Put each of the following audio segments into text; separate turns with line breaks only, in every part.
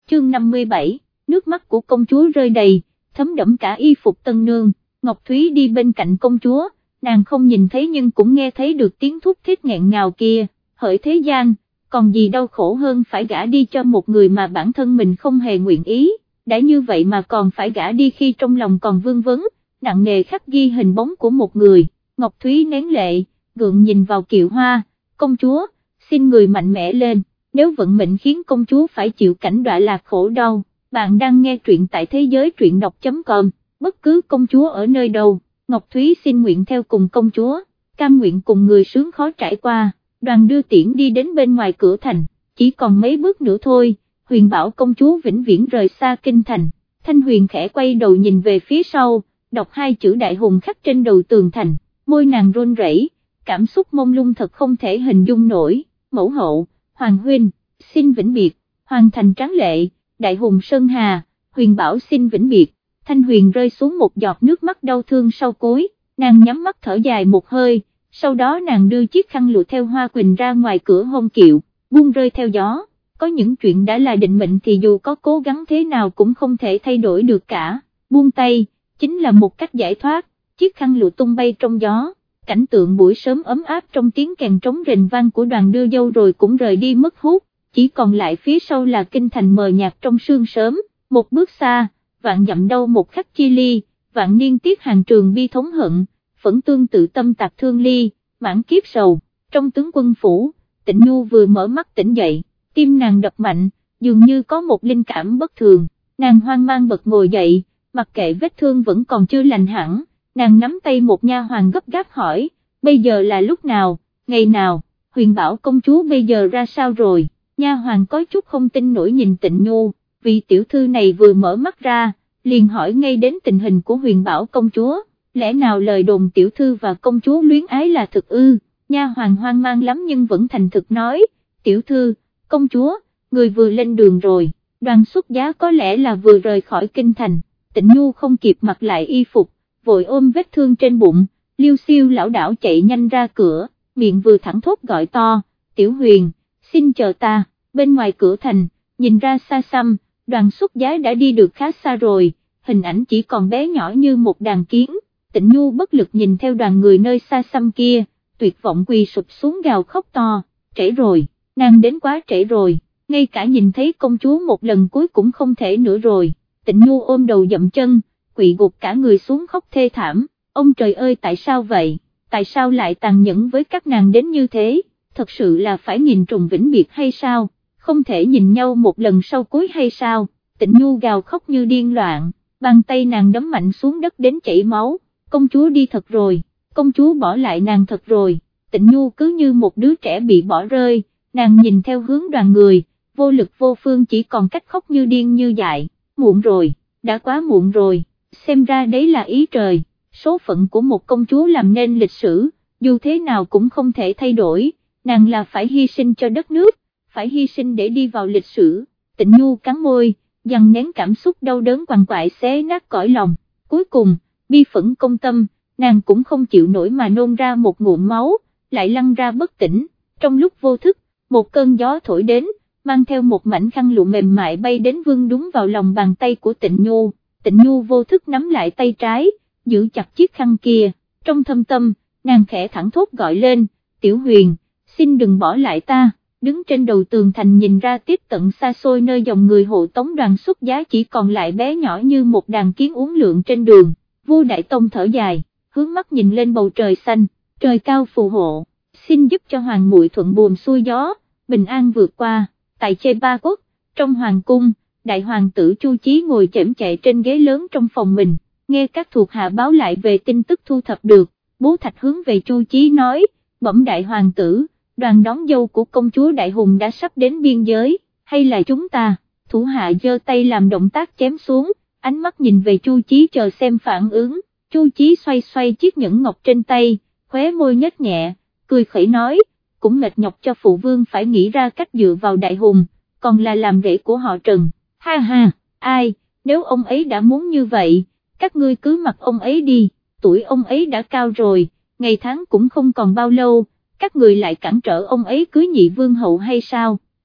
chương 57, nước mắt của công chúa rơi đầy, thấm đẫm cả y phục tân nương. Ngọc Thúy đi bên cạnh công chúa, nàng không nhìn thấy nhưng cũng nghe thấy được tiếng thút thít nghẹn ngào kia. Hỡi thế gian, còn gì đau khổ hơn phải gả đi cho một người mà bản thân mình không hề nguyện ý, đã như vậy mà còn phải gả đi khi trong lòng còn vương vấn, nặng nề khắc ghi hình bóng của một người. Ngọc Thúy nén lệ, gượng nhìn vào Kiều Hoa, công chúa, xin người mạnh mẽ lên, nếu vận mệnh khiến công chúa phải chịu cảnh đọa lạc khổ đau. Bạn đang nghe truyện tại thế giới truyện đọc.com, bất cứ công chúa ở nơi đâu, Ngọc Thúy xin nguyện theo cùng công chúa, cam nguyện cùng người sướng khó trải qua. Đoàn đưa tiễn đi đến bên ngoài cửa thành, chỉ còn mấy bước nữa thôi, Huyền bảo công chúa vĩnh viễn rời xa kinh thành. Thanh Huyền khẽ quay đầu nhìn về phía sau, đọc hai chữ đại hùng khắc trên đầu tường thành, môi nàng run rẩy, cảm xúc mông lung thật không thể hình dung nổi. Mẫu hậu, Hoàng huynh, xin vĩnh biệt, Hoàng thành tráng lệ, đại hùng sơn hà, Huyền bảo xin vĩnh biệt. Thanh Huyền rơi xuống một giọt nước mắt đau thương sau cối, nàng nhắm mắt thở dài một hơi. Sau đó nàng đưa chiếc khăn lụa theo hoa quỳnh ra ngoài cửa hôn kiệu, buông rơi theo gió. Có những chuyện đã là định mệnh thì dù có cố gắng thế nào cũng không thể thay đổi được cả, buông tay, chính là một cách giải thoát. Chiếc khăn lụa tung bay trong gió, cảnh tượng buổi sớm ấm áp trong tiếng kèn trống rền vang của đoàn đưa dâu rồi cũng rời đi mất hút, chỉ còn lại phía sau là kinh thành mờ nhạt trong sương sớm. Một bước xa, vạn dặm đâu một khắc chia ly, vạn niên tiếc hàng trường bi thống hận. Phẫn tương tự tâm tạc thương ly, mãn kiếp sầu. Trong tướng quân phủ, Tịnh Nhu vừa mở mắt tỉnh dậy, tim nàng đập mạnh, dường như có một linh cảm bất thường, nàng hoang mang bật ngồi dậy, mặc kệ vết thương vẫn còn chưa lành hẳn, nàng nắm tay một nha hoàn gấp gáp hỏi, bây giờ là lúc nào, ngày nào, Huyền bảo công chúa bây giờ ra sao rồi. Nha hoàn có chút không tin nổi nhìn Tịnh Nhu, vì tiểu thư này vừa mở mắt ra, liền hỏi ngay đến tình hình của Huyền bảo công chúa. Lẽ nào lời đồn tiểu thư và công chúa luyến ái là thực ư? Nha hoàn hoang mang lắm nhưng vẫn thành thực nói, tiểu thư, công chúa, người vừa lên đường rồi, đoàn xuất giá có lẽ là vừa rời khỏi kinh thành. Tịnh Nhu không kịp mặc lại y phục, vội ôm vết thương trên bụng, liêu xiêu lảo đảo chạy nhanh ra cửa, miệng vừa thẳng thốt gọi to, tiểu Huyền, xin chờ ta. Bên ngoài cửa thành, nhìn ra xa xăm, đoàn xuất giá đã đi được khá xa rồi, hình ảnh chỉ còn bé nhỏ như một đàn kiến. Tịnh Nhu bất lực nhìn theo đoàn người nơi xa xăm kia, tuyệt vọng quỳ sụp xuống gào khóc to, trễ rồi, nàng đến quá trễ rồi, ngay cả nhìn thấy công chúa một lần cuối cũng không thể nữa rồi. Tịnh Nhu ôm đầu dậm chân, quỳ gục cả người xuống khóc thê thảm, ông trời ơi tại sao vậy, tại sao lại tàn nhẫn với các nàng đến như thế, thật sự là phải nghìn trùng vĩnh biệt hay sao, không thể nhìn nhau một lần sau cuối hay sao. Tịnh Nhu gào khóc như điên loạn, bàn tay nàng đấm mạnh xuống đất đến chảy máu. Công chúa đi thật rồi, công chúa bỏ lại nàng thật rồi. Tịnh Nhu cứ như một đứa trẻ bị bỏ rơi, nàng nhìn theo hướng đoàn người, vô lực vô phương chỉ còn cách khóc như điên như dại. Muộn rồi, đã quá muộn rồi, xem ra đấy là ý trời, số phận của một công chúa làm nên lịch sử, dù thế nào cũng không thể thay đổi, nàng là phải hy sinh cho đất nước, phải hy sinh để đi vào lịch sử. Tịnh Nhu cắn môi, dằn nén cảm xúc đau đớn quằn quại xé nát cõi lòng, cuối cùng bi phẫn công tâm, nàng cũng không chịu nổi mà nôn ra một ngụm máu, lại lăn ra bất tỉnh. Trong lúc vô thức, một cơn gió thổi đến, mang theo một mảnh khăn lụa mềm mại bay đến vương đúng vào lòng bàn tay của Tịnh Nhu. Tịnh Nhu vô thức nắm lại tay trái, giữ chặt chiếc khăn kia, trong thâm tâm, nàng khẽ thẳng thốt gọi lên, tiểu Huyền, xin đừng bỏ lại ta. Đứng trên đầu tường thành nhìn ra tiếp tận xa xôi nơi dòng người hộ tống đoàn xuất giá chỉ còn lại bé nhỏ như một đàn kiến uốn lượn trên đường. Vua Đại Tông thở dài, hướng mắt nhìn lên bầu trời xanh, trời cao phù hộ, xin giúp cho hoàng muội thuận buồm xuôi gió, bình an vượt qua. Tại Chê Ba Quốc, trong hoàng cung, đại hoàng tử Chu Chí ngồi chễm chệ trên ghế lớn trong phòng mình, nghe các thuộc hạ báo lại về tin tức thu thập được, Bố Thạch hướng về Chu Chí nói, bẩm đại hoàng tử, đoàn đón dâu của công chúa Đại Hùng đã sắp đến biên giới, hay là chúng ta? Thủ hạ giơ tay làm động tác chém xuống, ánh mắt nhìn về Chu Chí chờ xem phản ứng. Chu Chí xoay xoay chiếc nhẫn ngọc trên tay, khóe môi nhếch nhẹ, cười khẩy nói, cũng mệt nhọc cho phụ vương phải nghĩ ra cách dựa vào Đại Hùng, còn là làm rể của họ Trần. Ha ha, ai, nếu ông ấy đã muốn như vậy, các ngươi cứ mặc ông ấy đi, tuổi ông ấy đã cao rồi, ngày tháng cũng không còn bao lâu, các người lại cản trở ông ấy cưới nhị vương hậu hay sao?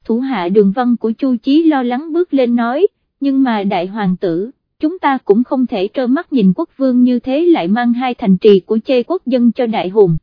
Thủ hạ Đường Văn của Chu Chí lo lắng bước lên nói, nhưng mà đại hoàng tử, chúng ta cũng không thể trơ mắt nhìn quốc vương như thế lại mang 2 thành trì của Chê quốc dân cho đại hùng,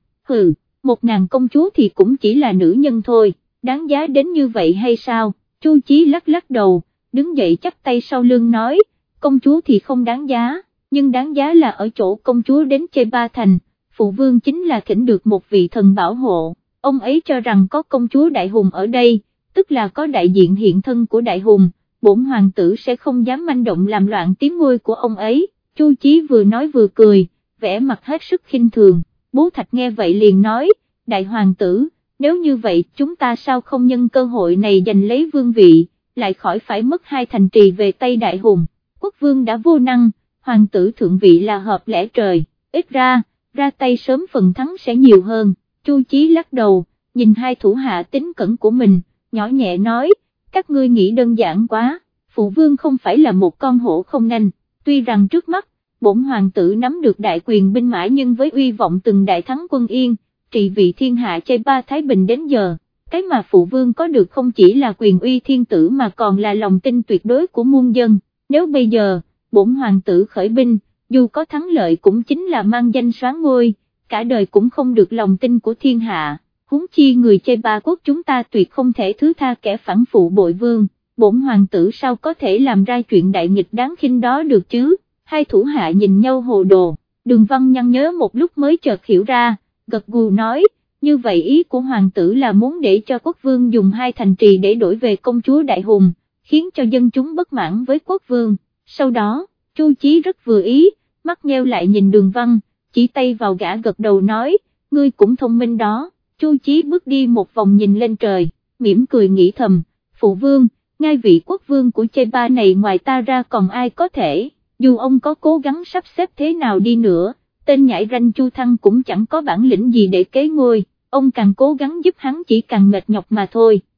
1000 công chúa thì cũng chỉ là nữ nhân thôi, đáng giá đến như vậy hay sao? Chu Chí lắc lắc đầu, đứng dậy chắp tay sau lưng nói, công chúa thì không đáng giá, nhưng đáng giá là ở chỗ công chúa đến Chê Ba Thành, phụ vương chính là thỉnh được một vị thần bảo hộ, ông ấy cho rằng có công chúa đại hùng ở đây, tức là có đại diện hiện thân của đại hùng, bổn hoàng tử sẽ không dám manh động làm loạn tiếng ngôi của ông ấy. Chu Chí vừa nói vừa cười, vẻ mặt hết sức khinh thường. Bố Thạch nghe vậy liền nói, đại hoàng tử, nếu như vậy chúng ta sao không nhân cơ hội này giành lấy vương vị, lại khỏi phải mất 2 thành trì về tay đại hùng, quốc vương đã vô năng, hoàng tử thượng vị là hợp lẽ trời, ít ra tay sớm phần thắng sẽ nhiều hơn. Chu Chí lắc đầu, nhìn 2 thủ hạ tín cẩn của mình, nhỏ nhẹ nói, các ngươi nghĩ đơn giản quá, phụ vương không phải là một con hổ không nanh, tuy rằng trước mắt, bổn hoàng tử nắm được đại quyền binh mã nhưng với uy vọng từng đại thắng quân Yên, trị vì thiên hạ Chê Ba Thái Bình đến giờ, cái mà phụ vương có được không chỉ là quyền uy thiên tử mà còn là lòng tin tuyệt đối của muôn dân, nếu bây giờ, bổn hoàng tử khởi binh, dù có thắng lợi cũng chính là mang danh soán ngôi, cả đời cũng không được lòng tin của thiên hạ, huống chi người Chê Ba quốc chúng ta tuyệt không thể thứ tha kẻ phản phụ bội vương, bổn hoàng tử sao có thể làm ra chuyện đại nghịch đáng khinh đó được chứ? 2 thủ hạ nhìn nhau hồ đồ, Đường Văn nhăn nhớ một lúc mới chợt hiểu ra, gật gù nói, như vậy ý của hoàng tử là muốn để cho quốc vương dùng 2 thành trì để đổi về công chúa đại hùng, khiến cho dân chúng bất mãn với quốc vương. Sau đó, Chu Chí rất vừa ý, mắt nheo lại nhìn Đường Văn, chỉ tay vào gã gật đầu nói, ngươi cũng thông minh đó. Chu Chí bước đi một vòng nhìn lên trời, mỉm cười nghĩ thầm, phụ vương, ngai vị quốc vương của Chê Ba này ngoài ta ra còn ai có thể, dù ông có cố gắng sắp xếp thế nào đi nữa, tên nhãi ranh Chu Thăng cũng chẳng có bản lĩnh gì để kế ngôi, ông càng cố gắng giúp hắn chỉ càng mệt nhọc mà thôi.